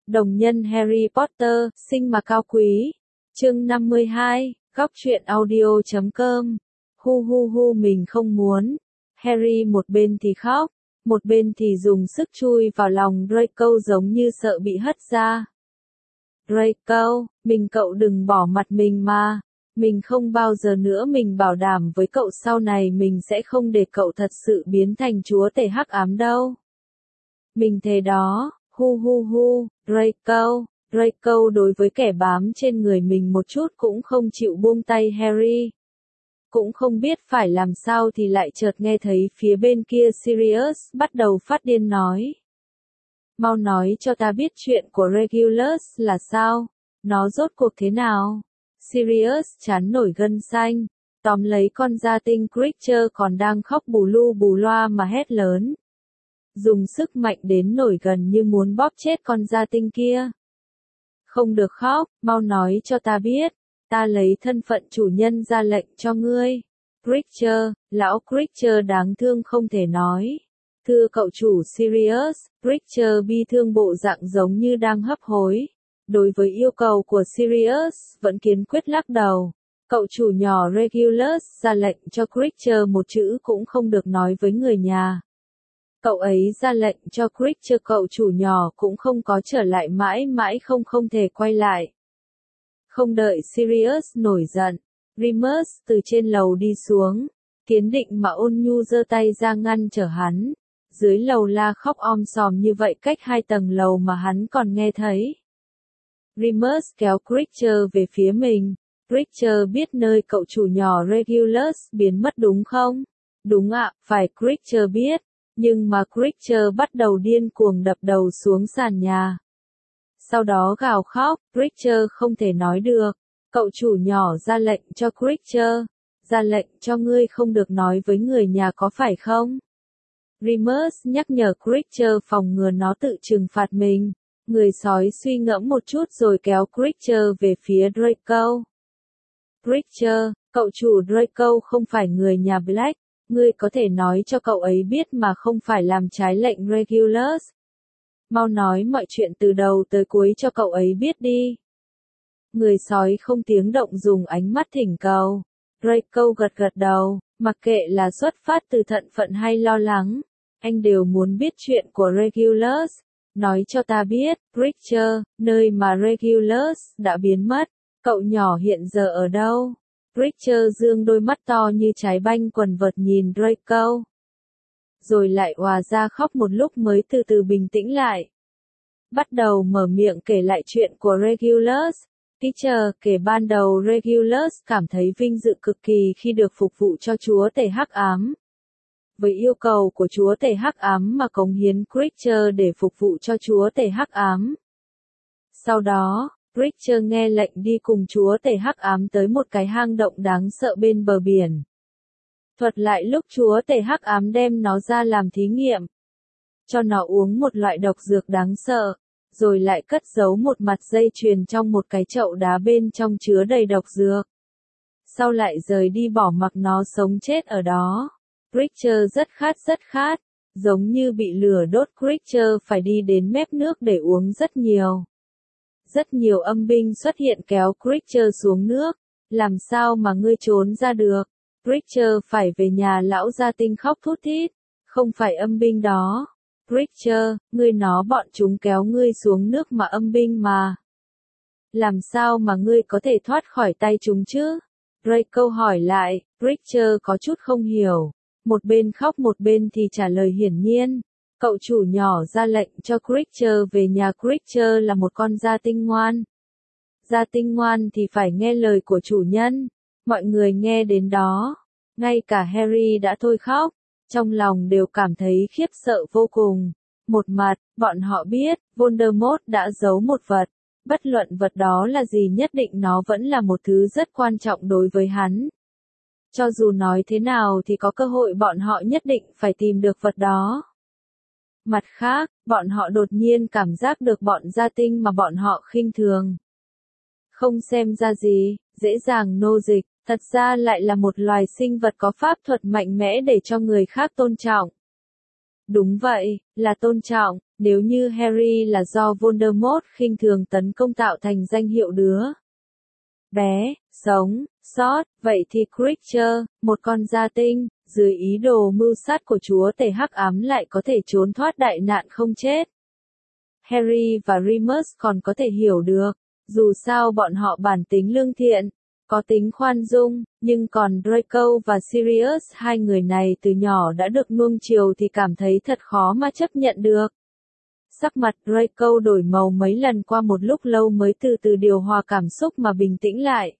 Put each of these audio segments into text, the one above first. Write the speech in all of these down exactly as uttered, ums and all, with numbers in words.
Đồng nhân Harry Potter, sinh mà cao quý. Chương năm mươi hai, góc truyện audio chấm com. Hu hu hu mình không muốn. Harry một bên thì khóc, một bên thì dùng sức chui vào lòng Draco giống như sợ bị hất ra. Draco, mình cậu đừng bỏ mặt mình mà. Mình không bao giờ nữa, mình bảo đảm với cậu sau này mình sẽ không để cậu thật sự biến thành chúa tể hắc ám đâu. Mình thề đó. Hu hu hu, Draco, Draco đối với kẻ bám trên người mình một chút cũng không chịu buông tay Harry. Cũng không biết phải làm sao thì lại chợt nghe thấy phía bên kia Sirius bắt đầu phát điên nói. Mau nói cho ta biết chuyện của Regulus là sao, nó rốt cuộc thế nào? Sirius chán nổi gân xanh, tóm lấy con gia tinh Creature còn đang khóc bù lu bù loa mà hét lớn. Dùng sức mạnh đến nổi gần như muốn bóp chết con gia tinh kia. Không được khóc, mau nói cho ta biết, ta lấy thân phận chủ nhân ra lệnh cho ngươi. Creature, lão Creature đáng thương không thể nói. Thưa cậu chủ Sirius, Creature bi thương bộ dạng giống như đang hấp hối. Đối với yêu cầu của Sirius, vẫn kiên quyết lắc đầu. Cậu chủ nhỏ Regulus ra lệnh cho Creature một chữ cũng không được nói với người nhà. Cậu ấy ra lệnh cho Creature cậu chủ nhỏ cũng không có trở lại mãi mãi không không thể quay lại. Không đợi Sirius nổi giận, Remus từ trên lầu đi xuống, Kiến Định mà ôn nhu giơ tay ra ngăn trở hắn. Dưới lầu la khóc om sòm như vậy cách hai tầng lầu mà hắn còn nghe thấy. Remus kéo Creature về phía mình. Creature biết nơi cậu chủ nhỏ Regulus biến mất đúng không? Đúng ạ, phải Creature biết. Nhưng mà Creature bắt đầu điên cuồng đập đầu xuống sàn nhà. Sau đó gào khóc, Creature không thể nói được. Cậu chủ nhỏ ra lệnh cho Creature. Ra lệnh cho ngươi không được nói với người nhà có phải không? Remus nhắc nhở Creature phòng ngừa nó tự trừng phạt mình. Người sói suy ngẫm một chút rồi kéo Creature về phía Draco. Creature, cậu chủ Draco không phải người nhà Black. Ngươi có thể nói cho cậu ấy biết mà không phải làm trái lệnh Regulus. Mau nói mọi chuyện từ đầu tới cuối cho cậu ấy biết đi. Người sói không tiếng động dùng ánh mắt thỉnh cầu. Draco gật gật đầu, mặc kệ là xuất phát từ thận phận hay lo lắng. Anh đều muốn biết chuyện của Regulus. Nói cho ta biết, Creature, nơi mà Regulus đã biến mất. Cậu nhỏ hiện giờ ở đâu? Creature dương đôi mắt to như trái banh quần vợt nhìn Draco. Rồi lại òa ra khóc một lúc mới từ từ bình tĩnh lại. Bắt đầu mở miệng kể lại chuyện của Regulus. Teacher, kể ban đầu Regulus cảm thấy vinh dự cực kỳ khi được phục vụ cho chúa tể hắc ám. Với yêu cầu của chúa tể hắc ám mà cống hiến Creature để phục vụ cho chúa tể hắc ám. Sau đó, Creature nghe lệnh đi cùng chúa tể hắc ám tới một cái hang động đáng sợ bên bờ biển. Thuật lại lúc chúa tể hắc ám đem nó ra làm thí nghiệm. Cho nó uống một loại độc dược đáng sợ, rồi lại cất giấu một mặt dây chuyền trong một cái chậu đá bên trong chứa đầy độc dược. Sau lại rời đi bỏ mặc nó sống chết ở đó. Creature rất khát rất khát, giống như bị lửa đốt. Creature phải đi đến mép nước để uống rất nhiều. Rất nhiều âm binh xuất hiện kéo Creature xuống nước. Làm sao mà ngươi trốn ra được? Creature phải về nhà lão gia tinh khóc thút thít. Không phải âm binh đó. Creature, ngươi nó bọn chúng kéo ngươi xuống nước mà âm binh mà. Làm sao mà ngươi có thể thoát khỏi tay chúng chứ? Draco hỏi lại. Creature có chút không hiểu. Một bên khóc một bên thì trả lời hiển nhiên. Cậu chủ nhỏ ra lệnh cho Creature về nhà. Creature là một con gia tinh ngoan. Gia tinh ngoan thì phải nghe lời của chủ nhân. Mọi người nghe đến đó. Ngay cả Harry đã thôi khóc. Trong lòng đều cảm thấy khiếp sợ vô cùng. Một mặt, bọn họ biết, Voldemort đã giấu một vật. Bất luận vật đó là gì nhất định nó vẫn là một thứ rất quan trọng đối với hắn. Cho dù nói thế nào thì có cơ hội bọn họ nhất định phải tìm được vật đó. Mặt khác, bọn họ đột nhiên cảm giác được bọn gia tinh mà bọn họ khinh thường. Không xem ra gì, dễ dàng nô dịch, thật ra lại là một loài sinh vật có pháp thuật mạnh mẽ để cho người khác tôn trọng. Đúng vậy, là tôn trọng, nếu như Harry là do Voldemort khinh thường tấn công tạo thành danh hiệu đứa bé, sống, sót, vậy thì Creature, một con gia tinh, dưới ý đồ mưu sát của chúa tể hắc ám lại có thể trốn thoát đại nạn không chết. Harry và Remus còn có thể hiểu được, dù sao bọn họ bản tính lương thiện, có tính khoan dung, nhưng còn Draco và Sirius hai người này từ nhỏ đã được nuông chiều thì cảm thấy thật khó mà chấp nhận được. Sắc mặt Draco đổi màu mấy lần qua một lúc lâu mới từ từ điều hòa cảm xúc mà bình tĩnh lại.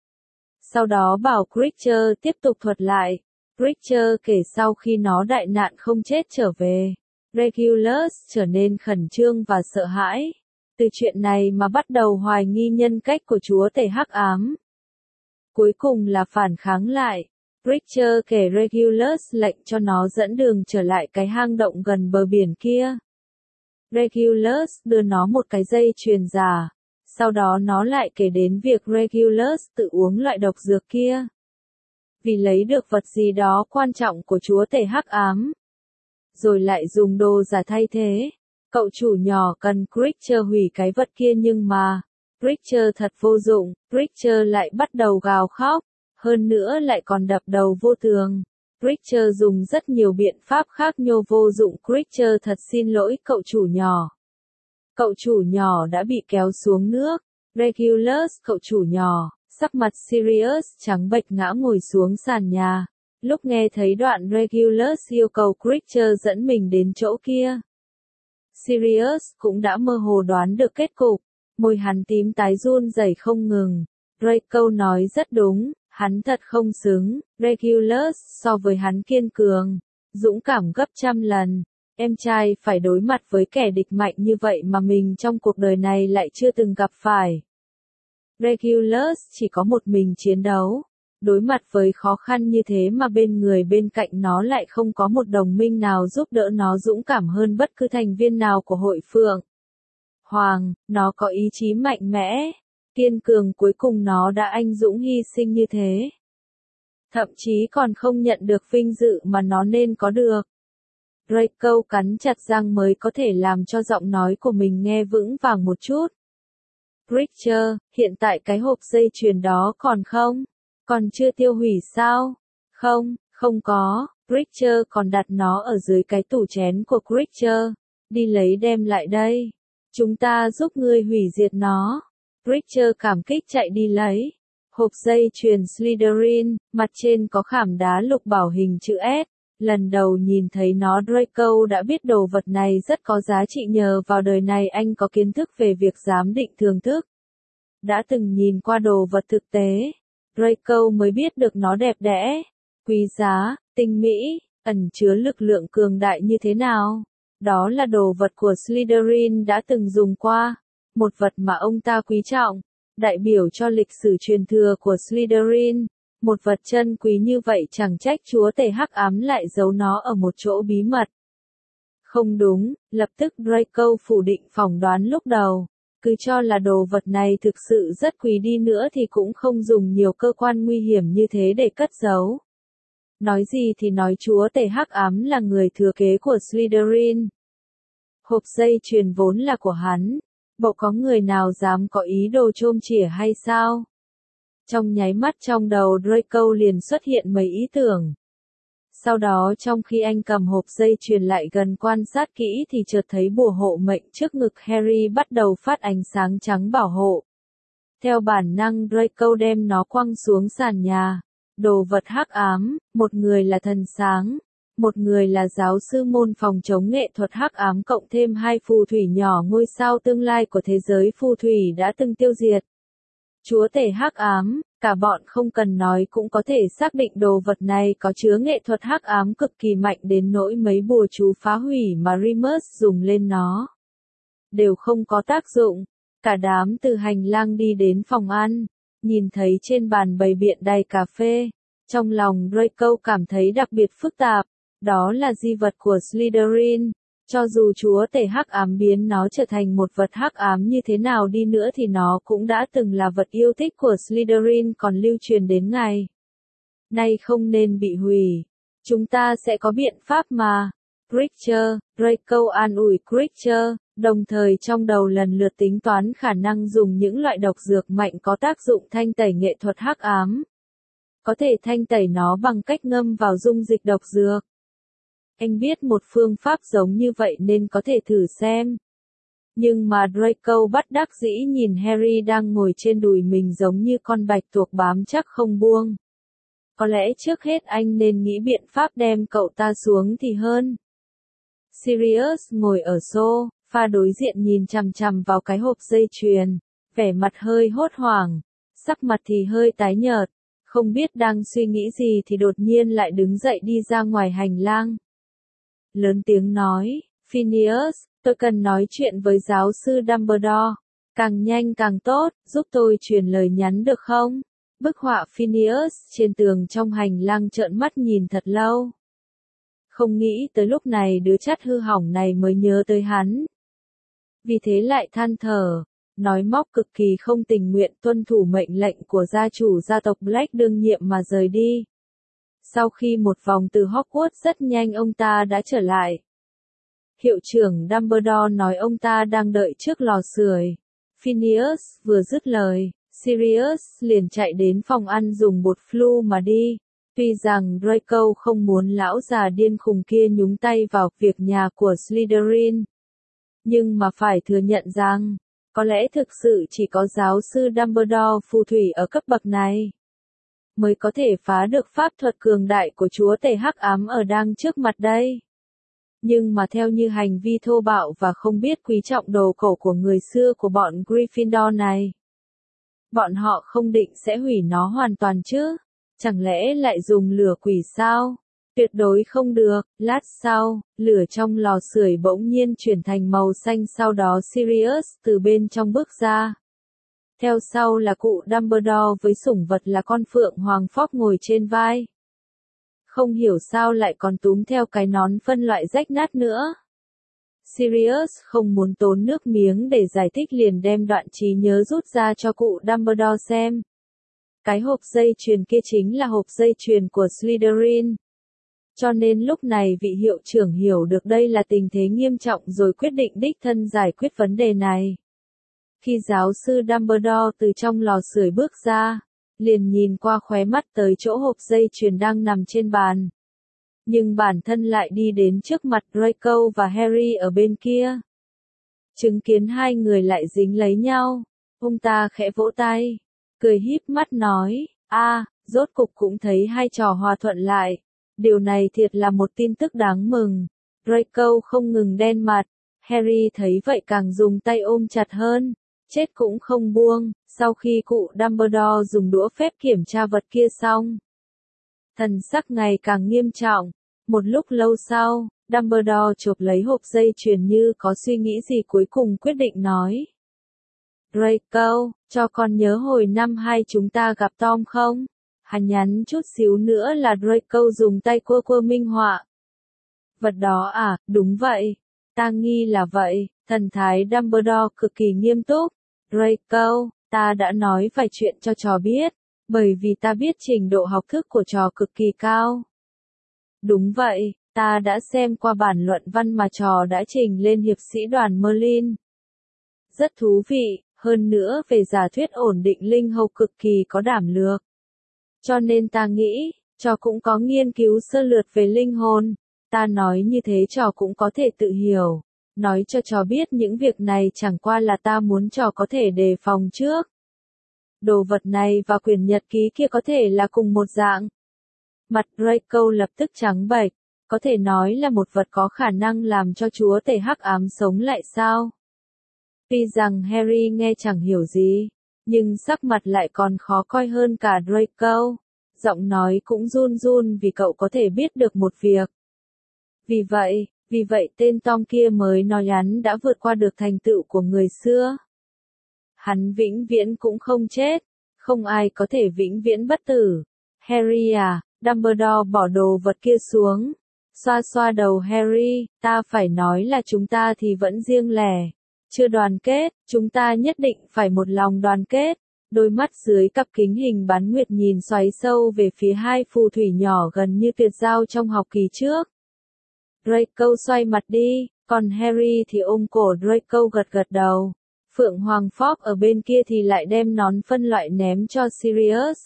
Sau đó bảo Creature tiếp tục thuật lại. Creature kể sau khi nó đại nạn không chết trở về, Regulus trở nên khẩn trương và sợ hãi. Từ chuyện này mà bắt đầu hoài nghi nhân cách của chúa tể hắc ám. Cuối cùng là phản kháng lại. Creature kể Regulus lệnh cho nó dẫn đường trở lại cái hang động gần bờ biển kia. Regulus đưa nó một cái dây chuyền giả. Sau đó nó lại kể đến việc Regulus tự uống loại độc dược kia. Vì lấy được vật gì đó quan trọng của chúa tể hắc ám. Rồi lại dùng đồ giả thay thế. Cậu chủ nhỏ cần Creature hủy cái vật kia nhưng mà, Creature thật vô dụng, Creature lại bắt đầu gào khóc, hơn nữa lại còn đập đầu vô tường. Creature dùng rất nhiều biện pháp khác nhô vô dụng. Creature thật xin lỗi cậu chủ nhỏ. Cậu chủ nhỏ đã bị kéo xuống nước. Regulus, cậu chủ nhỏ, sắc mặt Sirius trắng bệch ngã ngồi xuống sàn nhà. Lúc nghe thấy đoạn Regulus yêu cầu Creature dẫn mình đến chỗ kia. Sirius cũng đã mơ hồ đoán được kết cục. Môi hắn tím tái run rẩy không ngừng. Draco nói rất đúng, hắn thật không xứng. Regulus so với hắn kiên cường, dũng cảm gấp trăm lần. Em trai phải đối mặt với kẻ địch mạnh như vậy mà mình trong cuộc đời này lại chưa từng gặp phải. Regulus chỉ có một mình chiến đấu. Đối mặt với khó khăn như thế mà bên người bên cạnh nó lại không có một đồng minh nào giúp đỡ nó dũng cảm hơn bất cứ thành viên nào của hội Phượng Hoàng. Nó có ý chí mạnh mẽ, kiên cường, cuối cùng nó đã anh dũng hy sinh như thế. Thậm chí còn không nhận được vinh dự mà nó nên có được. Draco cắn chặt răng mới có thể làm cho giọng nói của mình nghe vững vàng một chút. Creature, hiện tại cái hộp dây chuyền đó còn không? Còn chưa tiêu hủy sao? Không, không có. Creature còn đặt nó ở dưới cái tủ chén của Creature. Đi lấy đem lại đây. Chúng ta giúp ngươi hủy diệt nó. Creature cảm kích chạy đi lấy. Hộp dây chuyền Slytherin, mặt trên có khảm đá lục bảo hình chữ S. Lần đầu nhìn thấy nó Draco đã biết đồ vật này rất có giá trị, nhờ vào đời này anh có kiến thức về việc giám định thường thức. Đã từng nhìn qua đồ vật thực tế, Draco mới biết được nó đẹp đẽ, quý giá, tinh mỹ, ẩn chứa lực lượng cường đại như thế nào. Đó là đồ vật của Slytherin đã từng dùng qua, một vật mà ông ta quý trọng, đại biểu cho lịch sử truyền thừa của Slytherin. Một vật chân quý như vậy chẳng trách chúa tể hắc ám lại giấu nó ở một chỗ bí mật. Không đúng, lập tức Draco phủ định phỏng đoán lúc đầu. Cứ cho là đồ vật này thực sự rất quý đi nữa thì cũng không dùng nhiều cơ quan nguy hiểm như thế để cất giấu. Nói gì thì nói chúa tể hắc ám là người thừa kế của Slytherin. Hộp dây chuyền vốn là của hắn. Bộ có người nào dám có ý đồ chôm chỉa hay sao? Trong nháy mắt trong đầu Draco liền xuất hiện mấy ý tưởng. Sau đó trong khi anh cầm hộp dây chuyền lại gần quan sát kỹ thì chợt thấy bùa hộ mệnh trước ngực Harry bắt đầu phát ánh sáng trắng bảo hộ. Theo bản năng Draco đem nó quăng xuống sàn nhà. Đồ vật hắc ám, một người là thần sáng, một người là giáo sư môn phòng chống nghệ thuật hắc ám cộng thêm hai phù thủy nhỏ ngôi sao tương lai của thế giới phù thủy đã từng tiêu diệt. Chúa tể hắc ám, cả bọn không cần nói cũng có thể xác định đồ vật này có chứa nghệ thuật hắc ám cực kỳ mạnh đến nỗi mấy bùa chú phá hủy mà Remus dùng lên nó đều không có tác dụng. Cả đám từ hành lang đi đến phòng ăn, nhìn thấy trên bàn bày biện đầy cà phê. Trong lòng Draco cảm thấy đặc biệt phức tạp, đó là di vật của Slytherin. Cho dù chúa tể hắc ám biến nó trở thành một vật hắc ám như thế nào đi nữa thì nó cũng đã từng là vật yêu thích của Slytherin còn lưu truyền đến ngày nay không nên bị hủy. Chúng ta sẽ có biện pháp mà. Creature, Draco an ủi Creature, đồng thời trong đầu lần lượt tính toán khả năng dùng những loại độc dược mạnh có tác dụng thanh tẩy nghệ thuật hắc ám. Có thể thanh tẩy nó bằng cách ngâm vào dung dịch độc dược. Anh biết một phương pháp giống như vậy nên có thể thử xem. Nhưng mà Draco bất đắc dĩ nhìn Harry đang ngồi trên đùi mình giống như con bạch tuộc bám chắc không buông. Có lẽ trước hết anh nên nghĩ biện pháp đem cậu ta xuống thì hơn. Sirius ngồi ở sofa đối diện nhìn chằm chằm vào cái hộp dây chuyền, vẻ mặt hơi hốt hoảng, sắc mặt thì hơi tái nhợt, không biết đang suy nghĩ gì thì đột nhiên lại đứng dậy đi ra ngoài hành lang. Lớn tiếng nói, Phineas, tôi cần nói chuyện với giáo sư Dumbledore. Càng nhanh càng tốt, giúp tôi truyền lời nhắn được không? Bức họa Phineas trên tường trong hành lang trợn mắt nhìn thật lâu. Không nghĩ tới lúc này đứa chắt hư hỏng này mới nhớ tới hắn. Vì thế lại than thở, nói móc cực kỳ không tình nguyện tuân thủ mệnh lệnh của gia chủ gia tộc Black đương nhiệm mà rời đi. Sau khi một vòng từ Hogwarts rất nhanh ông ta đã trở lại. Hiệu trưởng Dumbledore nói ông ta đang đợi trước lò sưởi. Phineas vừa dứt lời, Sirius liền chạy đến phòng ăn dùng bột flu mà đi. Tuy rằng Draco không muốn lão già điên khùng kia nhúng tay vào việc nhà của Slytherin. Nhưng mà phải thừa nhận rằng, có lẽ thực sự chỉ có giáo sư Dumbledore phù thủy ở cấp bậc này mới có thể phá được pháp thuật cường đại của chúa tể hắc ám ở đang trước mặt đây. Nhưng mà theo như hành vi thô bạo và không biết quý trọng đồ cổ của người xưa của bọn Gryffindor này, bọn họ không định sẽ hủy nó hoàn toàn chứ? Chẳng lẽ lại dùng lửa quỷ sao? Tuyệt đối không được. Lát sau, lửa trong lò sưởi bỗng nhiên chuyển thành màu xanh, sau đó Sirius từ bên trong bước ra. Theo sau là cụ Dumbledore với sủng vật là con phượng hoàng phóc ngồi trên vai. Không hiểu sao lại còn túm theo cái nón phân loại rách nát nữa. Sirius không muốn tốn nước miếng để giải thích liền đem đoạn trí nhớ rút ra cho cụ Dumbledore xem. Cái hộp dây chuyền kia chính là hộp dây chuyền của Slytherin. Cho nên lúc này vị hiệu trưởng hiểu được đây là tình thế nghiêm trọng rồi quyết định đích thân giải quyết vấn đề này. Khi giáo sư Dumbledore từ trong lò sưởi bước ra, liền nhìn qua khóe mắt tới chỗ hộp dây chuyền đang nằm trên bàn. Nhưng bản thân lại đi đến trước mặt Draco và Harry ở bên kia. Chứng kiến hai người lại dính lấy nhau, ông ta khẽ vỗ tay, cười híp mắt nói, a, rốt cục cũng thấy hai trò hòa thuận lại. Điều này thiệt là một tin tức đáng mừng. Draco không ngừng đen mặt, Harry thấy vậy càng dùng tay ôm chặt hơn, chết cũng không buông. Sau khi cụ Dumbledore dùng đũa phép kiểm tra vật kia xong, thần sắc ngày càng nghiêm trọng. Một lúc lâu sau, Dumbledore chộp lấy hộp dây chuyền như có suy nghĩ gì cuối cùng quyết định nói. Draco, cho con nhớ hồi năm hai chúng ta gặp Tom không? Hắn nhắn chút xíu nữa là Draco dùng tay quơ quơ minh họa. Vật đó à, đúng vậy. Ta nghi là vậy. Thần thái Dumbledore cực kỳ nghiêm túc. Draco, ta đã nói vài chuyện cho trò biết, bởi vì ta biết trình độ học thức của trò cực kỳ cao. Đúng vậy, ta đã xem qua bản luận văn mà trò đã trình lên hiệp sĩ đoàn Merlin. Rất thú vị, hơn nữa về giả thuyết ổn định linh hồn cực kỳ có đảm lược. Cho nên ta nghĩ, trò cũng có nghiên cứu sơ lược về linh hồn. Ta nói như thế trò cũng có thể tự hiểu. Nói cho trò biết những việc này chẳng qua là ta muốn trò có thể đề phòng trước. Đồ vật này và quyển nhật ký kia có thể là cùng một dạng. Mặt Draco lập tức trắng bệch, có thể nói là một vật có khả năng làm cho chúa tể hắc ám sống lại sao? Tuy rằng Harry nghe chẳng hiểu gì, nhưng sắc mặt lại còn khó coi hơn cả Draco. Giọng nói cũng run run vì cậu có thể biết được một việc. Vì vậy, vì vậy tên Tom kia mới nói hắn đã vượt qua được thành tựu của người xưa. Hắn vĩnh viễn cũng không chết, không ai có thể vĩnh viễn bất tử. Harry à, Dumbledore bỏ đồ vật kia xuống, xoa xoa đầu Harry, ta phải nói là chúng ta thì vẫn riêng lẻ, chưa đoàn kết, chúng ta nhất định phải một lòng đoàn kết. Đôi mắt dưới cặp kính hình bán nguyệt nhìn xoáy sâu về phía hai phù thủy nhỏ gần như tuyệt giao trong học kỳ trước. Draco xoay mặt đi, còn Harry thì ôm cổ Draco gật gật đầu. Phượng Hoàng Fogg ở bên kia thì lại đem nón phân loại ném cho Sirius.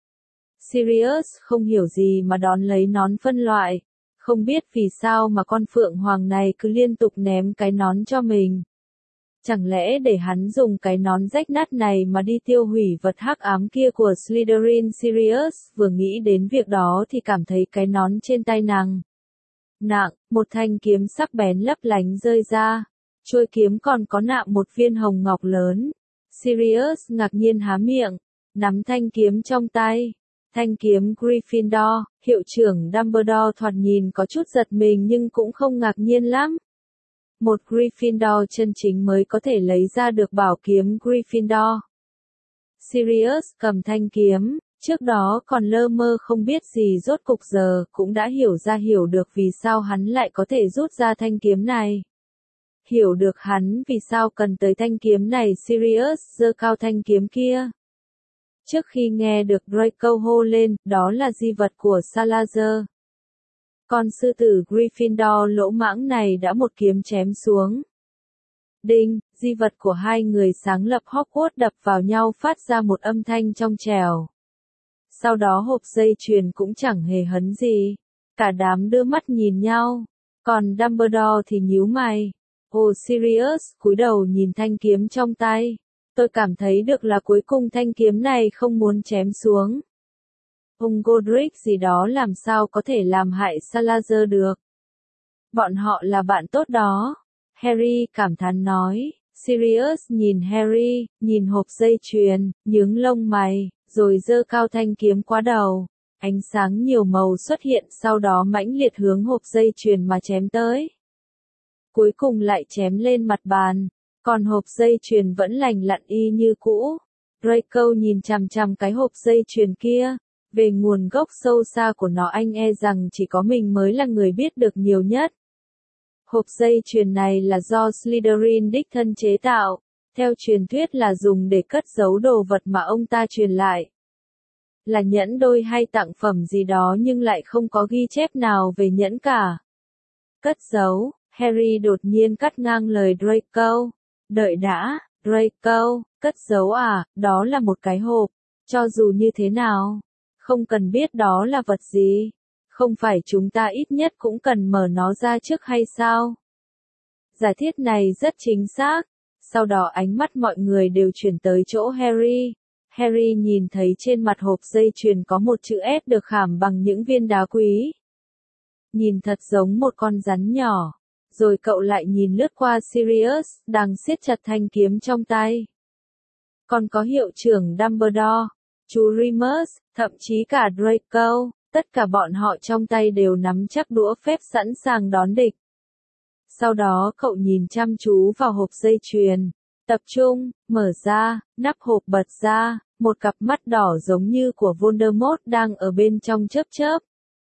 Sirius không hiểu gì mà đón lấy nón phân loại. Không biết vì sao mà con Phượng Hoàng này cứ liên tục ném cái nón cho mình. Chẳng lẽ để hắn dùng cái nón rách nát này mà đi tiêu hủy vật hắc ám kia của Slytherin? Sirius vừa nghĩ đến việc đó thì cảm thấy cái nón trên tay nàng nặng, một thanh kiếm sắc bén lấp lánh rơi ra. Chuôi kiếm còn có nạm một viên hồng ngọc lớn. Sirius ngạc nhiên há miệng, nắm thanh kiếm trong tay. Thanh kiếm Gryffindor, hiệu trưởng Dumbledore thoạt nhìn có chút giật mình nhưng cũng không ngạc nhiên lắm. Một Gryffindor chân chính mới có thể lấy ra được bảo kiếm Gryffindor. Sirius cầm thanh kiếm, trước đó còn lơ mơ không biết gì, rốt cục giờ cũng đã hiểu ra hiểu được vì sao hắn lại có thể rút ra thanh kiếm này. Hiểu được hắn vì sao cần tới thanh kiếm này, Sirius giơ cao thanh kiếm kia. Trước khi nghe được Draco hô lên, đó là di vật của Salazar. Con sư tử Gryffindor lỗ mãng này đã một kiếm chém xuống. Đinh, di vật của hai người sáng lập Hogwarts đập vào nhau phát ra một âm thanh trong trẻo. Sau đó hộp dây chuyền cũng chẳng hề hấn gì. Cả đám đưa mắt nhìn nhau. Còn Dumbledore thì nhíu mày. Ồ, Sirius cúi đầu nhìn thanh kiếm trong tay. Tôi cảm thấy được là cuối cùng thanh kiếm này không muốn chém xuống. Ông Godric gì đó làm sao có thể làm hại Salazar được. Bọn họ là bạn tốt đó. Harry cảm thán nói. Sirius nhìn Harry, nhìn hộp dây chuyền, nhướng lông mày, rồi giơ cao thanh kiếm qua đầu. Ánh sáng nhiều màu xuất hiện, sau đó mãnh liệt hướng hộp dây chuyền mà chém tới. Cuối cùng lại chém lên mặt bàn, còn hộp dây chuyền vẫn lành lặn y như cũ. Draco nhìn chằm chằm cái hộp dây chuyền kia. Về nguồn gốc sâu xa của nó anh e rằng chỉ có mình mới là người biết được nhiều nhất. Hộp dây chuyền này là do Slytherin đích thân chế tạo, theo truyền thuyết là dùng để cất giấu đồ vật mà ông ta truyền lại. Là nhẫn đôi hay tặng phẩm gì đó nhưng lại không có ghi chép nào về nhẫn cả. Cất giấu, Harry đột nhiên cắt ngang lời Draco. Đợi đã, Draco, cất giấu à, đó là một cái hộp, cho dù như thế nào. Không cần biết đó là vật gì. Không phải chúng ta ít nhất cũng cần mở nó ra trước hay sao? Giả thiết này rất chính xác. Sau đó ánh mắt mọi người đều chuyển tới chỗ Harry. Harry nhìn thấy trên mặt hộp dây chuyền có một chữ S được khảm bằng những viên đá quý. Nhìn thật giống một con rắn nhỏ. Rồi cậu lại nhìn lướt qua Sirius, đang siết chặt thanh kiếm trong tay. Còn có hiệu trưởng Dumbledore, chú Remus, thậm chí cả Draco, tất cả bọn họ trong tay đều nắm chắc đũa phép sẵn sàng đón địch. Sau đó cậu nhìn chăm chú vào hộp dây chuyền, tập trung, mở ra, nắp hộp bật ra, một cặp mắt đỏ giống như của Voldemort đang ở bên trong chớp chớp.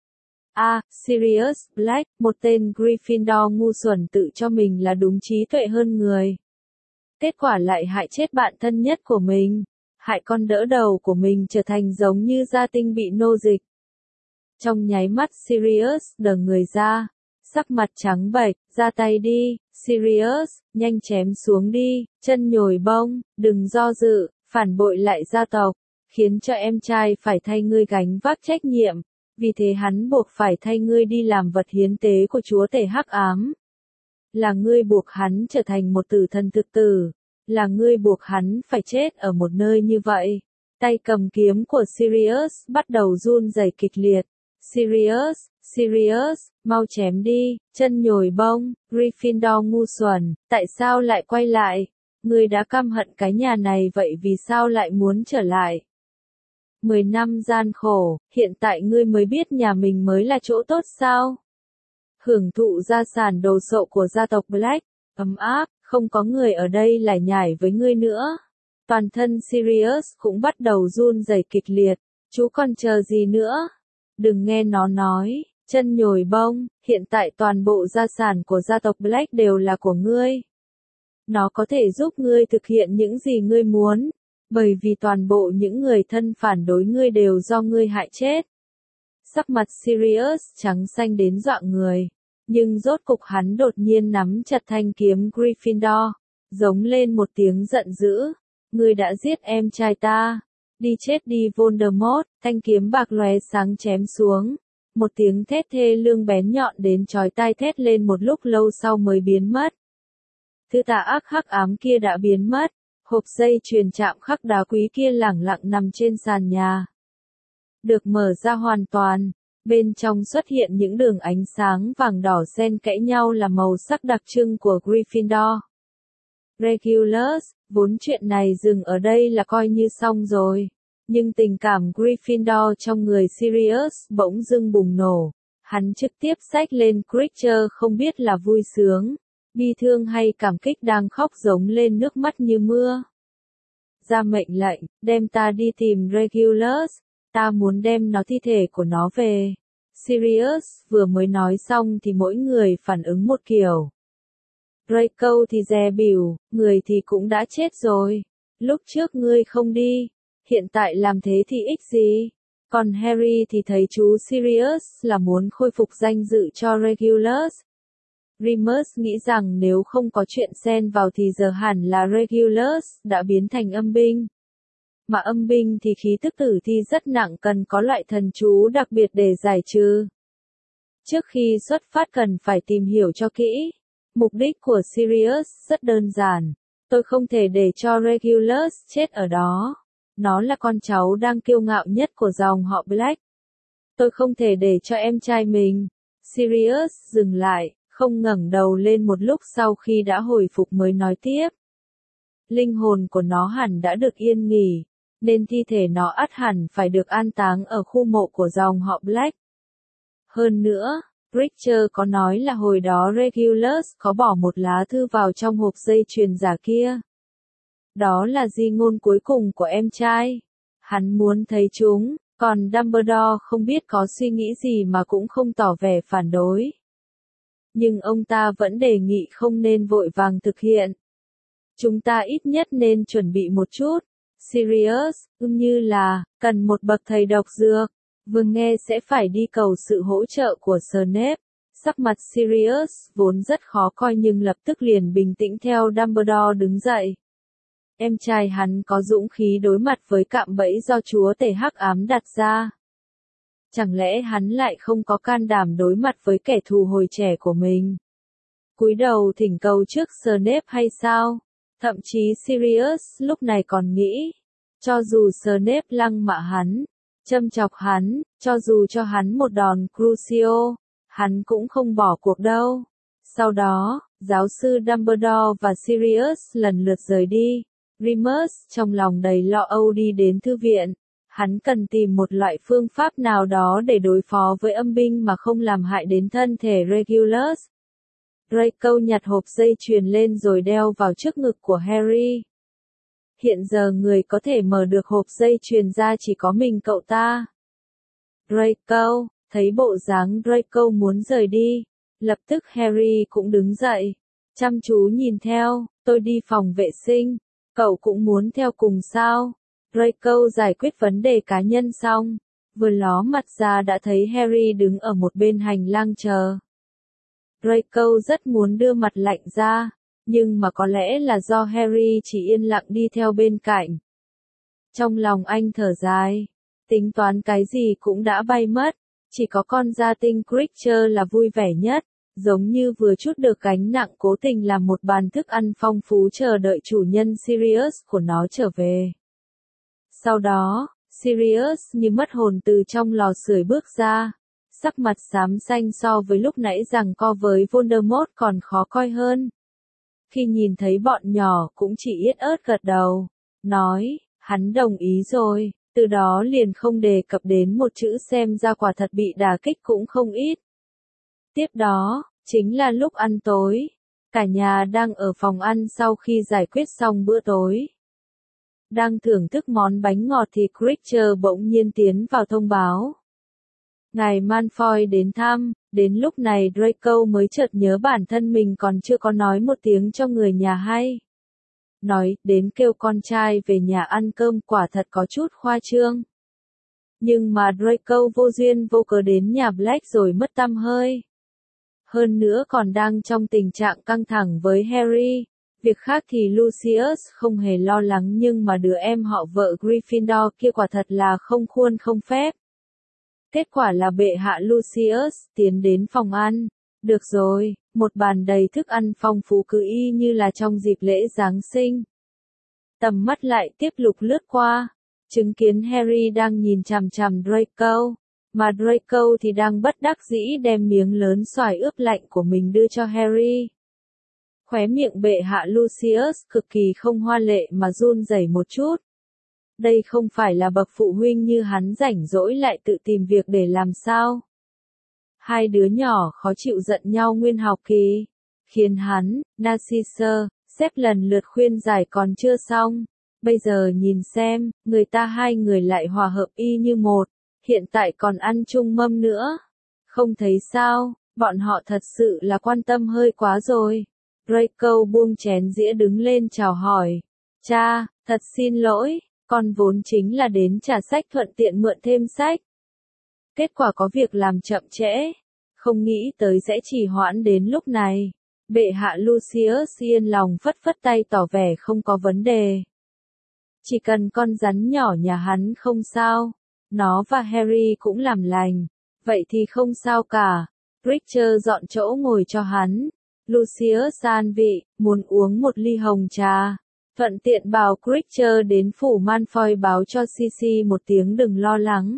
A, Sirius Black, một tên Gryffindor ngu xuẩn tự cho mình là đúng trí tuệ hơn người. Kết quả lại hại chết bạn thân nhất của mình, hại con đỡ đầu của mình trở thành giống như gia tinh bị nô dịch. Trong nháy mắt Sirius đờ người ra, sắc mặt trắng bệch, ra tay đi, Sirius, nhanh chém xuống đi, chân nhồi bông, đừng do dự, phản bội lại gia tộc, khiến cho em trai phải thay ngươi gánh vác trách nhiệm. Vì thế hắn buộc phải thay ngươi đi làm vật hiến tế của chúa tể hắc ám. Là ngươi buộc hắn trở thành một tử thần thực tử. Là ngươi buộc hắn phải chết ở một nơi như vậy. Tay cầm kiếm của Sirius bắt đầu run rẩy kịch liệt. Sirius, Sirius, mau chém đi, chân nhồi bông, Gryffindor ngu xuẩn, tại sao lại quay lại? Ngươi đã căm hận cái nhà này vậy vì sao lại muốn trở lại? Mười năm gian khổ, hiện tại ngươi mới biết nhà mình mới là chỗ tốt sao? Hưởng thụ gia sản đồ sộ của gia tộc Black, ấm áp, không có người ở đây lải nhải với ngươi nữa. Toàn thân Sirius cũng bắt đầu run rẩy kịch liệt, chú còn chờ gì nữa? Đừng nghe nó nói, chân nhồi bông, hiện tại toàn bộ gia sản của gia tộc Black đều là của ngươi. Nó có thể giúp ngươi thực hiện những gì ngươi muốn. Bởi vì toàn bộ những người thân phản đối ngươi đều do ngươi hại chết. Sắc mặt Sirius trắng xanh đến dọa người. Nhưng rốt cục hắn đột nhiên nắm chặt thanh kiếm Gryffindor, giống lên một tiếng giận dữ. Ngươi đã giết em trai ta. Đi chết đi Voldemort, thanh kiếm bạc lóe sáng chém xuống. Một tiếng thét thê lương bén nhọn đến chói tai thét lên một lúc lâu sau mới biến mất. Thứ tà ác hắc ám kia đã biến mất, hộp dây chuyền chạm khắc đá quý kia lẳng lặng nằm trên sàn nhà. Được mở ra hoàn toàn, bên trong xuất hiện những đường ánh sáng vàng đỏ xen kẽ nhau là màu sắc đặc trưng của Gryffindor. Regulus, vốn chuyện này dừng ở đây là coi như xong rồi. Nhưng tình cảm Gryffindor trong người Sirius bỗng dưng bùng nổ. Hắn trực tiếp xách lên Creature không biết là vui sướng, bi thương hay cảm kích đang khóc giống lên nước mắt như mưa. Ra mệnh lệnh, đem ta đi tìm Regulus, ta muốn đem nó thi thể của nó về. Sirius vừa mới nói xong thì mỗi người phản ứng một kiểu. Draco thì dè bỉu, người thì cũng đã chết rồi. Lúc trước ngươi không đi, hiện tại làm thế thì ích gì? Còn Harry thì thấy chú Sirius là muốn khôi phục danh dự cho Regulus. Remus nghĩ rằng nếu không có chuyện xen vào thì giờ hẳn là Regulus đã biến thành âm binh. Mà âm binh thì khí tức tử thi rất nặng, cần có loại thần chú đặc biệt để giải trừ. Trước khi xuất phát cần phải tìm hiểu cho kỹ. Mục đích của Sirius rất đơn giản. Tôi không thể để cho Regulus chết ở đó. Nó là con cháu đang kiêu ngạo nhất của dòng họ Black. Tôi không thể để cho em trai mình. Sirius dừng lại, không ngẩng đầu lên một lúc sau khi đã hồi phục mới nói tiếp. Linh hồn của nó hẳn đã được yên nghỉ, nên thi thể nó ắt hẳn phải được an táng ở khu mộ của dòng họ Black. Hơn nữa, Creature có nói là hồi đó Regulus có bỏ một lá thư vào trong hộp dây chuyền giả kia. Đó là di ngôn cuối cùng của em trai. Hắn muốn thấy chúng, còn Dumbledore không biết có suy nghĩ gì mà cũng không tỏ vẻ phản đối. Nhưng ông ta vẫn đề nghị không nên vội vàng thực hiện. Chúng ta ít nhất nên chuẩn bị một chút. Sirius, ưm như là, cần một bậc thầy độc dược. Vừa nghe sẽ phải đi cầu sự hỗ trợ của Snape. Sắc mặt Sirius vốn rất khó coi nhưng lập tức liền bình tĩnh theo Dumbledore đứng dậy. Em trai hắn có dũng khí đối mặt với cạm bẫy do chúa tể hắc ám đặt ra. Chẳng lẽ hắn lại không có can đảm đối mặt với kẻ thù hồi trẻ của mình? Cúi đầu thỉnh cầu trước Snape hay sao? Thậm chí Sirius lúc này còn nghĩ, cho dù Snape lăng mạ hắn, châm chọc hắn, cho dù cho hắn một đòn Crucio, hắn cũng không bỏ cuộc đâu. Sau đó, giáo sư Dumbledore và Sirius lần lượt rời đi. Remus trong lòng đầy lo âu đi đến thư viện. Hắn cần tìm một loại phương pháp nào đó để đối phó với âm binh mà không làm hại đến thân thể Regulus. Draco nhặt hộp dây chuyền lên rồi đeo vào trước ngực của Harry. Hiện giờ người có thể mở được hộp dây chuyền ra chỉ có mình cậu ta. Draco, thấy bộ dáng Draco muốn rời đi. Lập tức Harry cũng đứng dậy. Chăm chú nhìn theo, tôi đi phòng vệ sinh. Cậu cũng muốn theo cùng sao? Draco giải quyết vấn đề cá nhân xong. Vừa ló mặt ra đã thấy Harry đứng ở một bên hành lang chờ. Draco rất muốn đưa mặt lạnh ra, nhưng mà có lẽ là do Harry chỉ yên lặng đi theo bên cạnh. Trong lòng anh thở dài, tính toán cái gì cũng đã bay mất, chỉ có con gia tinh Creature là vui vẻ nhất, giống như vừa chút được gánh nặng cố tình làm một bàn thức ăn phong phú chờ đợi chủ nhân Sirius của nó trở về. Sau đó, Sirius như mất hồn từ trong lò sưởi bước ra. Sắc mặt xám xanh so với lúc nãy giằng co với Voldemort còn khó coi hơn. Khi nhìn thấy bọn nhỏ cũng chỉ yết ớt gật đầu, nói, hắn đồng ý rồi, từ đó liền không đề cập đến một chữ xem ra quả thật bị đả kích cũng không ít. Tiếp đó, chính là lúc ăn tối, cả nhà đang ở phòng ăn sau khi giải quyết xong bữa tối. Đang thưởng thức món bánh ngọt thì Creature bỗng nhiên tiến vào thông báo. Ngài Malfoy đến thăm, đến lúc này Draco mới chợt nhớ bản thân mình còn chưa có nói một tiếng cho người nhà hay. Nói đến kêu con trai về nhà ăn cơm quả thật có chút khoa trương. Nhưng mà Draco vô duyên vô cớ đến nhà Black rồi mất tăm hơi. Hơn nữa còn đang trong tình trạng căng thẳng với Harry. Việc khác thì Lucius không hề lo lắng nhưng mà đứa em họ vợ Gryffindor kia quả thật là không khuôn không phép. Kết quả là bệ hạ Lucius tiến đến phòng ăn. Được rồi, một bàn đầy thức ăn phong phú cứ y như là trong dịp lễ Giáng sinh. Tầm mắt lại tiếp lục lướt qua, chứng kiến Harry đang nhìn chằm chằm Draco, mà Draco thì đang bất đắc dĩ đem miếng lớn xoài ướp lạnh của mình đưa cho Harry. Khóe miệng bệ hạ Lucius cực kỳ không hoa lệ mà run rẩy một chút. Đây không phải là bậc phụ huynh như hắn rảnh rỗi lại tự tìm việc để làm sao. Hai đứa nhỏ khó chịu giận nhau nguyên học kỳ, khiến hắn, Narcisse, xếp lần lượt khuyên giải còn chưa xong. Bây giờ nhìn xem, người ta hai người lại hòa hợp y như một, hiện tại còn ăn chung mâm nữa. Không thấy sao, bọn họ thật sự là quan tâm hơi quá rồi. Draco buông chén dĩa đứng lên chào hỏi. Cha, thật xin lỗi, con vốn chính là đến trả sách thuận tiện mượn thêm sách. Kết quả có việc làm chậm trễ, không nghĩ tới sẽ trì hoãn đến lúc này. Bệ hạ Lucius yên lòng phất phất tay tỏ vẻ không có vấn đề. Chỉ cần con rắn nhỏ nhà hắn không sao, nó và Harry cũng làm lành, vậy thì không sao cả. Creature dọn chỗ ngồi cho hắn. Lucius an vị, muốn uống một ly hồng trà. Thuận tiện bảo Creature đến phủ Malfoy báo cho Cici một tiếng đừng lo lắng.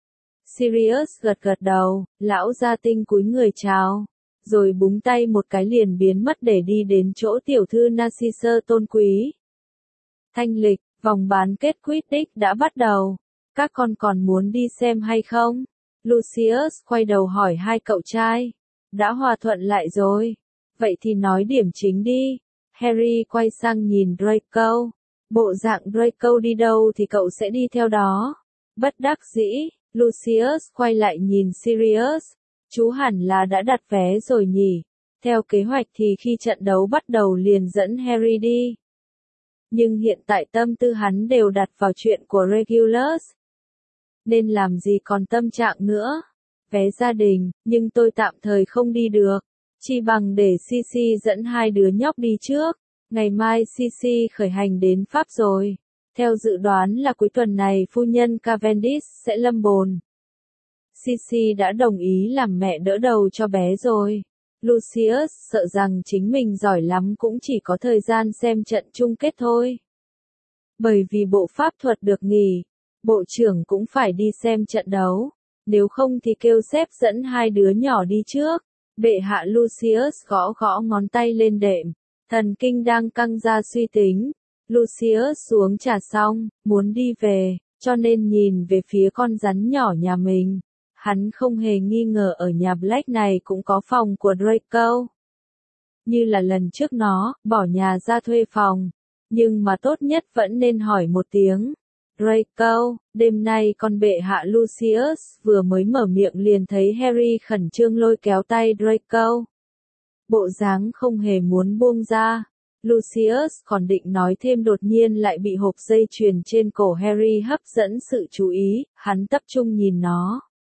Sirius gật gật đầu, lão gia tinh cúi người chào, rồi búng tay một cái liền biến mất để đi đến chỗ tiểu thư Narcisse tôn quý. Thanh lịch, vòng bán kết Quidditch đã bắt đầu. Các con còn muốn đi xem hay không? Lucius quay đầu hỏi hai cậu trai. Đã hòa thuận lại rồi. Vậy thì nói điểm chính đi. Harry quay sang nhìn Draco. Bộ dạng Draco đi đâu thì cậu sẽ đi theo đó. Bất đắc dĩ, Lucius quay lại nhìn Sirius. Chú hẳn là đã đặt vé rồi nhỉ. Theo kế hoạch thì khi trận đấu bắt đầu liền dẫn Harry đi. Nhưng hiện tại tâm tư hắn đều đặt vào chuyện của Regulus. Nên làm gì còn tâm trạng nữa. Vé gia đình, nhưng tôi tạm thời không đi được. Chi bằng để Cici dẫn hai đứa nhóc đi trước. Ngày mai Cici khởi hành đến Pháp rồi. Theo dự đoán là cuối tuần này phu nhân Cavendish sẽ lâm bồn. Cici đã đồng ý làm mẹ đỡ đầu cho bé rồi. Lucius sợ rằng chính mình giỏi lắm cũng chỉ có thời gian xem trận chung kết thôi. Bởi vì bộ pháp thuật được nghỉ, bộ trưởng cũng phải đi xem trận đấu. Nếu không thì kêu sếp dẫn hai đứa nhỏ đi trước. Bệ hạ Lucius gõ gõ ngón tay lên đệm. Thần kinh đang căng ra suy tính. Lucius xuống trà xong, muốn đi về, cho nên nhìn về phía con rắn nhỏ nhà mình. Hắn không hề nghi ngờ ở nhà Black này cũng có phòng của Draco. Như là lần trước nó, bỏ nhà ra thuê phòng. Nhưng mà tốt nhất vẫn nên hỏi một tiếng. Draco, đêm nay con bệ hạ Lucius vừa mới mở miệng liền thấy Harry khẩn trương lôi kéo tay Draco. Bộ dáng không hề muốn buông ra. Lucius còn định nói thêm đột nhiên lại bị hộp dây chuyền trên cổ Harry hấp dẫn sự chú ý, hắn tập trung nhìn nó.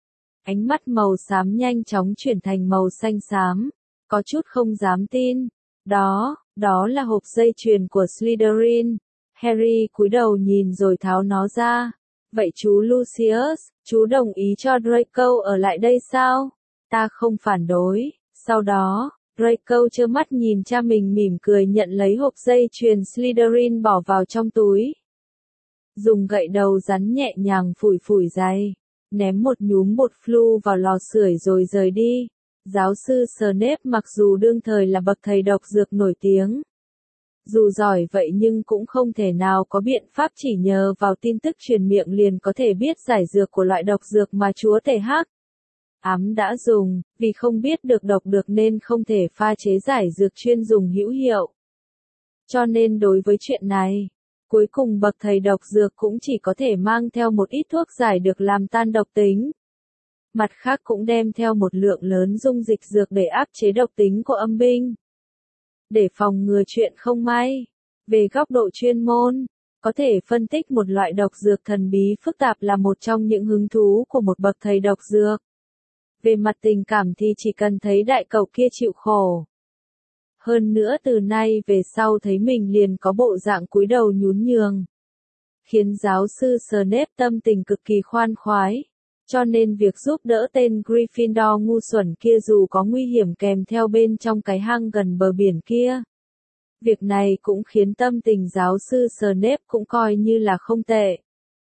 Ánh mắt màu xám nhanh chóng chuyển thành màu xanh xám, có chút không dám tin. Đó, đó là hộp dây chuyền của Slytherin. Harry cúi đầu nhìn rồi tháo nó ra. Vậy chú Lucius, chú đồng ý cho Draco ở lại đây sao? Ta không phản đối. Sau đó, Draco trơ mắt nhìn cha mình mỉm cười nhận lấy hộp dây chuyền Slytherin bỏ vào trong túi. Dùng gậy đầu rắn nhẹ nhàng phủi phủi giày. Ném một nhúm bột flu vào lò sưởi rồi rời đi. Giáo sư Snape mặc dù đương thời là bậc thầy độc dược nổi tiếng. Dù giỏi vậy nhưng cũng không thể nào có biện pháp chỉ nhờ vào tin tức truyền miệng liền có thể biết giải dược của loại độc dược mà chúa tể Hắc ám đã dùng, vì không biết được độc được nên không thể pha chế giải dược chuyên dùng hữu hiệu. Cho nên đối với chuyện này, cuối cùng bậc thầy độc dược cũng chỉ có thể mang theo một ít thuốc giải được làm tan độc tính. Mặt khác cũng đem theo một lượng lớn dung dịch dược để áp chế độc tính của âm binh. Để phòng ngừa chuyện không may. Về góc độ chuyên môn, có thể phân tích một loại độc dược thần bí phức tạp là một trong những hứng thú của một bậc thầy độc dược. Về mặt tình cảm thì chỉ cần thấy đại cậu kia chịu khổ. Hơn nữa từ nay về sau thấy mình liền có bộ dạng cúi đầu nhún nhường. Khiến giáo sư Snape tâm tình cực kỳ khoan khoái. Cho nên việc giúp đỡ tên Gryffindor ngu xuẩn kia dù có nguy hiểm kèm theo bên trong cái hang gần bờ biển kia. Việc này cũng khiến tâm tình giáo sư Snape cũng coi như là không tệ.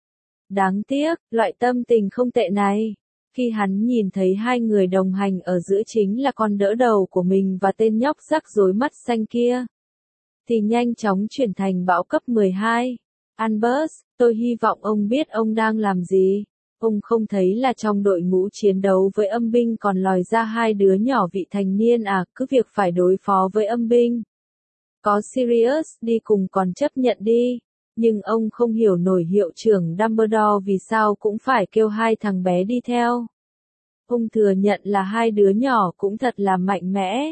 Đáng tiếc, loại tâm tình không tệ này, khi hắn nhìn thấy hai người đồng hành ở giữa chính là con đỡ đầu của mình và tên nhóc rắc rối mắt xanh kia, thì nhanh chóng chuyển thành bão cấp mười hai. Albus, tôi hy vọng ông biết ông đang làm gì. Ông không thấy là trong đội ngũ chiến đấu với âm binh còn lòi ra hai đứa nhỏ vị thành niên à, cứ việc phải đối phó với âm binh. Có Sirius đi cùng còn chấp nhận đi, nhưng ông không hiểu nổi hiệu trưởng Dumbledore vì sao cũng phải kêu hai thằng bé đi theo. Ông thừa nhận là hai đứa nhỏ cũng thật là mạnh mẽ.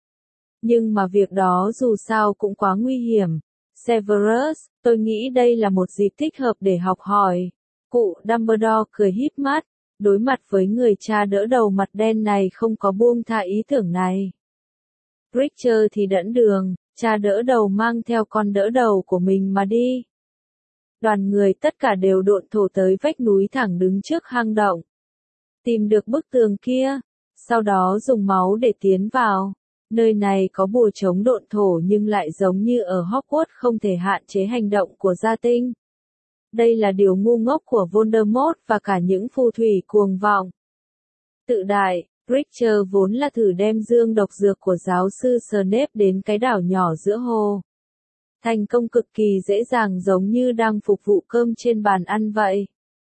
Nhưng mà việc đó dù sao cũng quá nguy hiểm. Severus, tôi nghĩ đây là một dịp thích hợp để học hỏi. Cụ Dumbledore cười híp mắt, đối mặt với người cha đỡ đầu mặt đen này không có buông tha ý tưởng này. Richard thì dẫn đường, cha đỡ đầu mang theo con đỡ đầu của mình mà đi. Đoàn người tất cả đều độn thổ tới vách núi thẳng đứng trước hang động. Tìm được bức tường kia, sau đó dùng máu để tiến vào. Nơi này có bùa chống độn thổ nhưng lại giống như ở Hogwarts không thể hạn chế hành động của gia tinh. Đây là điều ngu ngốc của Voldemort và cả những phù thủy cuồng vọng. Tự đại, Richard vốn là thử đem dương độc dược của giáo sư Snape đến cái đảo nhỏ giữa hồ. Thành công cực kỳ dễ dàng giống như đang phục vụ cơm trên bàn ăn vậy.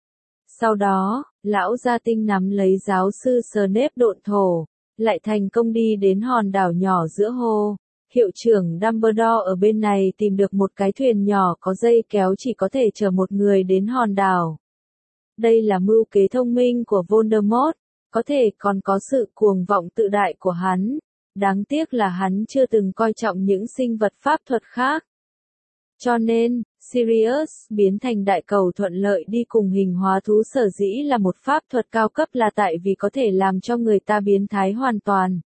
Sau đó, lão gia tinh nắm lấy giáo sư Snape độn thổ, lại thành công đi đến hòn đảo nhỏ giữa hồ. Hiệu trưởng Dumbledore ở bên này tìm được một cái thuyền nhỏ có dây kéo chỉ có thể chở một người đến hòn đảo. Đây là mưu kế thông minh của Voldemort, có thể còn có sự cuồng vọng tự đại của hắn. Đáng tiếc là hắn chưa từng coi trọng những sinh vật pháp thuật khác. Cho nên, Sirius biến thành đại cầu thuận lợi đi cùng hình hóa thú sở dĩ là một pháp thuật cao cấp là tại vì có thể làm cho người ta biến thái hoàn toàn.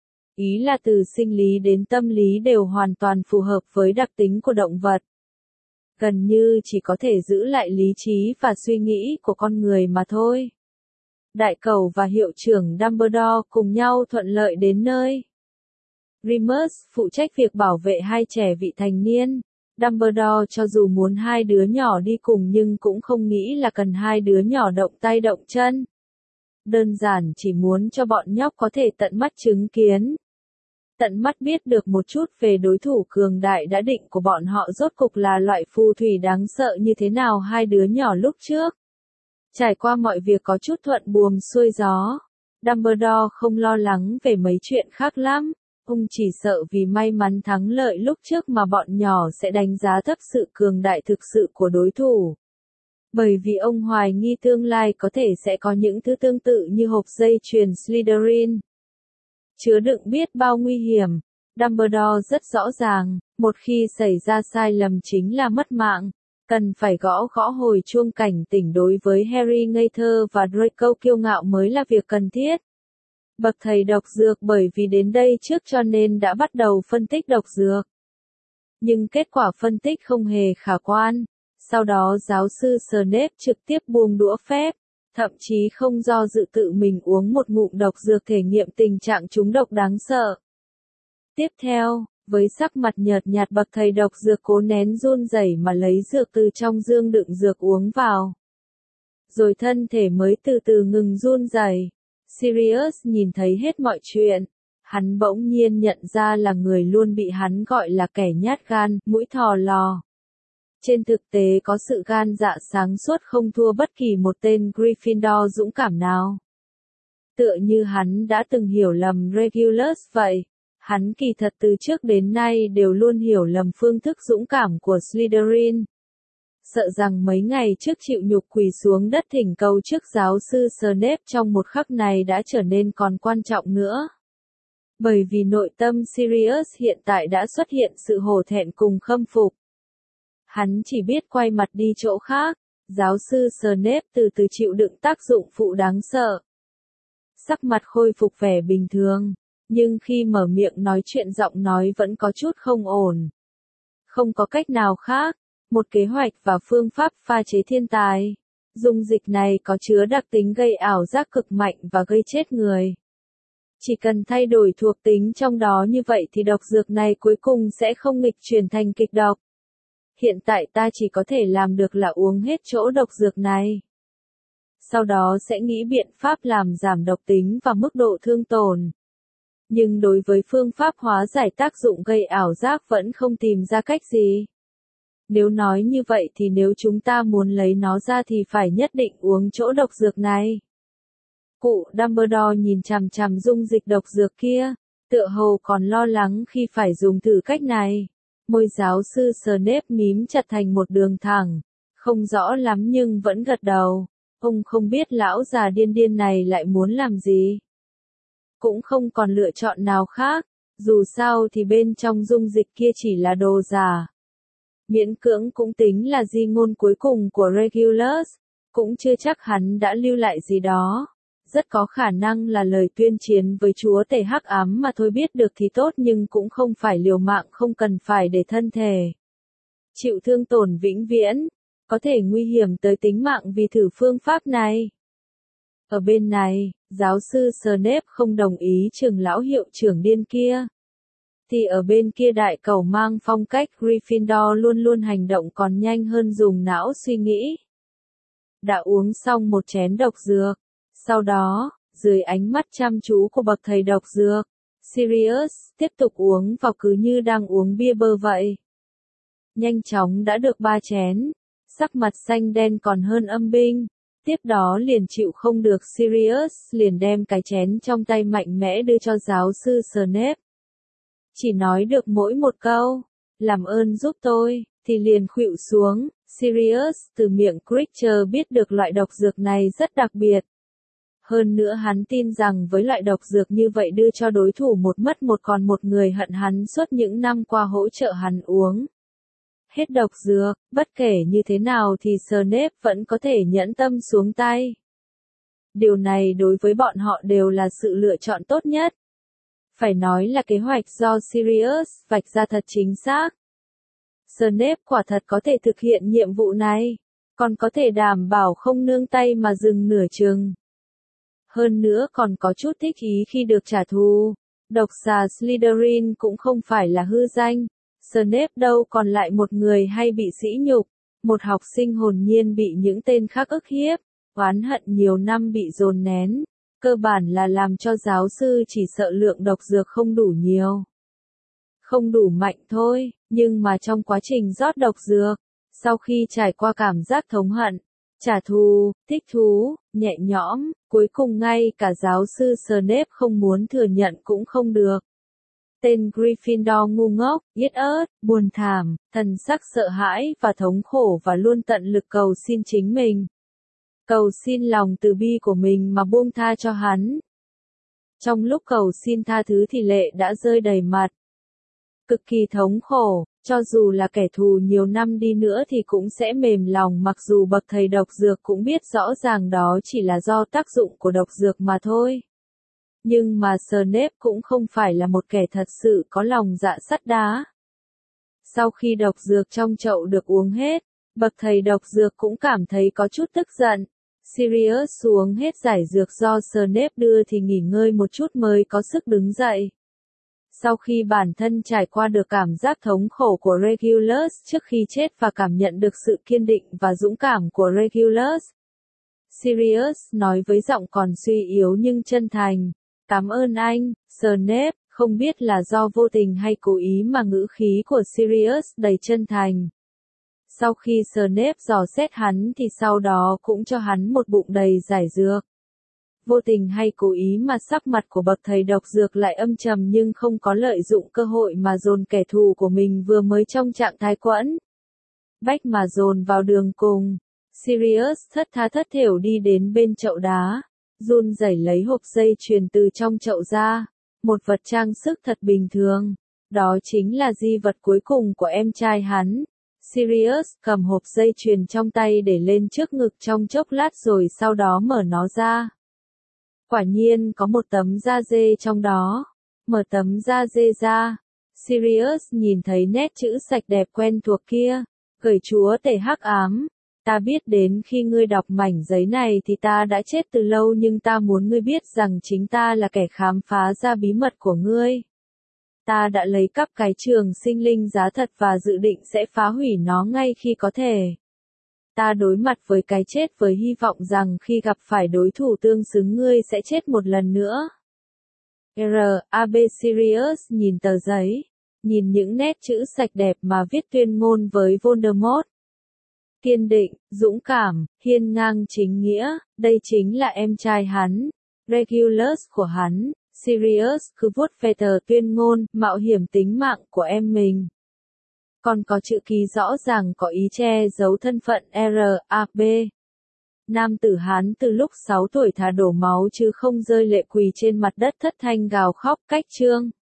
Ý là từ sinh lý đến tâm lý đều hoàn toàn phù hợp với đặc tính của động vật. Gần như chỉ có thể giữ lại lý trí và suy nghĩ của con người mà thôi. Đại cầu và hiệu trưởng Dumbledore cùng nhau thuận lợi đến nơi. Remus phụ trách việc bảo vệ hai trẻ vị thành niên. Dumbledore cho dù muốn hai đứa nhỏ đi cùng nhưng cũng không nghĩ là cần hai đứa nhỏ động tay động chân. Đơn giản chỉ muốn cho bọn nhóc có thể tận mắt chứng kiến. Tận mắt biết được một chút về đối thủ cường đại đã định của bọn họ rốt cục là loại phù thủy đáng sợ như thế nào hai đứa nhỏ lúc trước. Trải qua mọi việc có chút thuận buồm xuôi gió. Dumbledore không lo lắng về mấy chuyện khác lắm. Ông chỉ sợ vì may mắn thắng lợi lúc trước mà bọn nhỏ sẽ đánh giá thấp sự cường đại thực sự của đối thủ. Bởi vì ông hoài nghi tương lai có thể sẽ có những thứ tương tự như hộp dây chuyền Slytherin. Chứa đựng biết bao nguy hiểm. Dumbledore rất rõ ràng, một khi xảy ra sai lầm chính là mất mạng. Cần phải gõ gõ hồi chuông cảnh tỉnh đối với Harry ngây thơ và Draco kiêu ngạo mới là việc cần thiết. Bậc thầy độc dược bởi vì đến đây trước cho nên đã bắt đầu phân tích độc dược. Nhưng kết quả phân tích không hề khả quan. Sau đó giáo sư Snape trực tiếp buông đũa phép, thậm chí không do dự tự mình uống một ngụm độc dược thể nghiệm tình trạng trúng độc đáng sợ. Tiếp theo, với sắc mặt nhợt nhạt bậc thầy độc dược cố nén run rẩy mà lấy dược từ trong dương đựng dược uống vào. Rồi thân thể mới từ từ ngừng run rẩy. Sirius nhìn thấy hết mọi chuyện. Hắn bỗng nhiên nhận ra là người luôn bị hắn gọi là kẻ nhát gan, mũi thò lò. Trên thực tế có sự gan dạ sáng suốt không thua bất kỳ một tên Gryffindor dũng cảm nào. Tựa như hắn đã từng hiểu lầm Regulus vậy. Hắn kỳ thật từ trước đến nay đều luôn hiểu lầm phương thức dũng cảm của Slytherin. Sợ rằng mấy ngày trước chịu nhục quỳ xuống đất thỉnh cầu trước giáo sư Snape trong một khắc này đã trở nên còn quan trọng nữa. Bởi vì nội tâm Sirius hiện tại đã xuất hiện sự hổ thẹn cùng khâm phục. Hắn chỉ biết quay mặt đi chỗ khác, giáo sư Snape từ từ chịu đựng tác dụng phụ đáng sợ. sắc mặt khôi phục vẻ bình thường, nhưng khi mở miệng nói chuyện giọng nói vẫn có chút không ổn. Không có cách nào khác, một kế hoạch và phương pháp pha chế thiên tài. Dung dịch này có chứa đặc tính gây ảo giác cực mạnh và gây chết người. Chỉ cần thay đổi thuộc tính trong đó như vậy thì độc dược này cuối cùng sẽ không nghịch chuyển thành kịch độc. Hiện tại ta chỉ có thể làm được là uống hết chỗ độc dược này. Sau đó sẽ nghĩ biện pháp làm giảm độc tính và mức độ thương tổn. Nhưng đối với phương pháp hóa giải tác dụng gây ảo giác vẫn không tìm ra cách gì. Nếu nói như vậy thì nếu chúng ta muốn lấy nó ra thì phải nhất định uống chỗ độc dược này. Cụ Dumbledore nhìn chằm chằm dung dịch độc dược kia, tựa hồ còn lo lắng khi phải dùng thử cách này. Môi giáo sư Snape mím chặt thành một đường thẳng, không rõ lắm nhưng vẫn gật đầu. Ông không biết lão già điên điên này lại muốn làm gì. Cũng không còn lựa chọn nào khác, dù sao thì bên trong dung dịch kia chỉ là đồ giả. Miễn cưỡng cũng tính là di ngôn cuối cùng của Regulus, cũng chưa chắc hắn đã lưu lại gì đó. Rất có khả năng là lời tuyên chiến với chúa tể hắc ám mà thôi, biết được thì tốt nhưng cũng không phải liều mạng, không cần phải để thân thể chịu thương tổn vĩnh viễn, có thể nguy hiểm tới tính mạng vì thử phương pháp này. Ở bên này, giáo sư Snape không đồng ý trưởng lão hiệu trưởng điên kia. Thì ở bên kia đại cẩu mang phong cách Gryffindor luôn luôn hành động còn nhanh hơn dùng não suy nghĩ. Đã uống xong một chén độc dược. Sau đó, dưới ánh mắt chăm chú của bậc thầy độc dược, Sirius tiếp tục uống vào cứ như đang uống bia bơ vậy. Nhanh chóng đã được ba chén, sắc mặt xanh đen còn hơn âm binh. Tiếp đó liền chịu không được Sirius liền đem cái chén trong tay mạnh mẽ đưa cho giáo sư Snape. Chỉ nói được mỗi một câu, làm ơn giúp tôi, thì liền khuỵu xuống. Sirius từ miệng Creature biết được loại độc dược này rất đặc biệt. Hơn nữa hắn tin rằng với loại độc dược như vậy đưa cho đối thủ một mất một còn một người hận hắn suốt những năm qua hỗ trợ hắn uống hết độc dược, bất kể như thế nào thì Snape vẫn có thể nhẫn tâm xuống tay. Điều này đối với bọn họ đều là sự lựa chọn tốt nhất. Phải nói là kế hoạch do Sirius vạch ra thật chính xác. Snape quả thật có thể thực hiện nhiệm vụ này, còn có thể đảm bảo không nương tay mà dừng nửa chừng. Hơn nữa còn có chút thích ý khi được trả thù. Độc xà Slytherin cũng không phải là hư danh. Snape đâu còn lại một người hay bị sỉ nhục, một học sinh hồn nhiên bị những tên khác ức hiếp, oán hận nhiều năm bị dồn nén, cơ bản là làm cho giáo sư chỉ sợ lượng độc dược không đủ nhiều. Không đủ mạnh thôi, nhưng mà trong quá trình rót độc dược, sau khi trải qua cảm giác thống hận, trả thù, thích thú, nhẹ nhõm, cuối cùng ngay cả giáo sư Snape không muốn thừa nhận cũng không được. Tên Gryffindor ngu ngốc, yết ớt, buồn thảm, thần sắc sợ hãi và thống khổ và luôn tận lực cầu xin chính mình. Cầu xin lòng từ bi của mình mà buông tha cho hắn. Trong lúc cầu xin tha thứ thì lệ đã rơi đầy mặt. Cực kỳ thống khổ, cho dù là kẻ thù nhiều năm đi nữa thì cũng sẽ mềm lòng, mặc dù bậc thầy độc dược cũng biết rõ ràng đó chỉ là do tác dụng của độc dược mà thôi. Nhưng mà Snape cũng không phải là một kẻ thật sự có lòng dạ sắt đá. Sau khi độc dược trong chậu được uống hết, bậc thầy độc dược cũng cảm thấy có chút tức giận. Sirius uống hết giải dược do Snape đưa thì nghỉ ngơi một chút mới có sức đứng dậy. Sau khi bản thân trải qua được cảm giác thống khổ của Regulus trước khi chết và cảm nhận được sự kiên định và dũng cảm của Regulus, Sirius nói với giọng còn suy yếu nhưng chân thành, "Cảm ơn anh, Snape." Không biết là do vô tình hay cố ý mà ngữ khí của Sirius đầy chân thành. Sau khi Snape dò xét hắn thì sau đó cũng cho hắn một bụng đầy giải dược. Vô tình hay cố ý mà sắc mặt của bậc thầy độc dược lại âm trầm nhưng không có lợi dụng cơ hội mà dồn kẻ thù của mình vừa mới trong trạng thái quẫn bách mà dồn vào đường cùng. Sirius thất tha thất thểu đi đến bên chậu đá, run rẩy lấy hộp dây chuyền từ trong chậu ra, một vật trang sức thật bình thường. Đó chính là di vật cuối cùng của em trai hắn. Sirius cầm hộp dây chuyền trong tay để lên trước ngực trong chốc lát rồi sau đó mở nó ra. Quả nhiên có một tấm da dê trong đó. Mở tấm da dê ra. Sirius nhìn thấy nét chữ sạch đẹp quen thuộc kia. Cởi chúa tể hắc ám. Ta biết đến khi ngươi đọc mảnh giấy này thì ta đã chết từ lâu, nhưng ta muốn ngươi biết rằng chính ta là kẻ khám phá ra bí mật của ngươi. Ta đã lấy cắp cái trường sinh linh giá thật và dự định sẽ phá hủy nó ngay khi có thể. Ta đối mặt với cái chết với hy vọng rằng khi gặp phải đối thủ tương xứng ngươi sẽ chết một lần nữa. R A B Sirius nhìn tờ giấy, nhìn những nét chữ sạch đẹp mà viết tuyên ngôn với Voldemort. Kiên định, dũng cảm, hiên ngang chính nghĩa, đây chính là em trai hắn, Regulus của hắn. Sirius cứ vuốt ve tờ tuyên ngôn, mạo hiểm tính mạng của em mình. Còn có chữ ký rõ ràng có ý che giấu thân phận R A B. Nam tử Hán từ lúc sáu tuổi thà đổ máu chứ không rơi lệ quỳ trên mặt đất thất thanh gào khóc cách chương.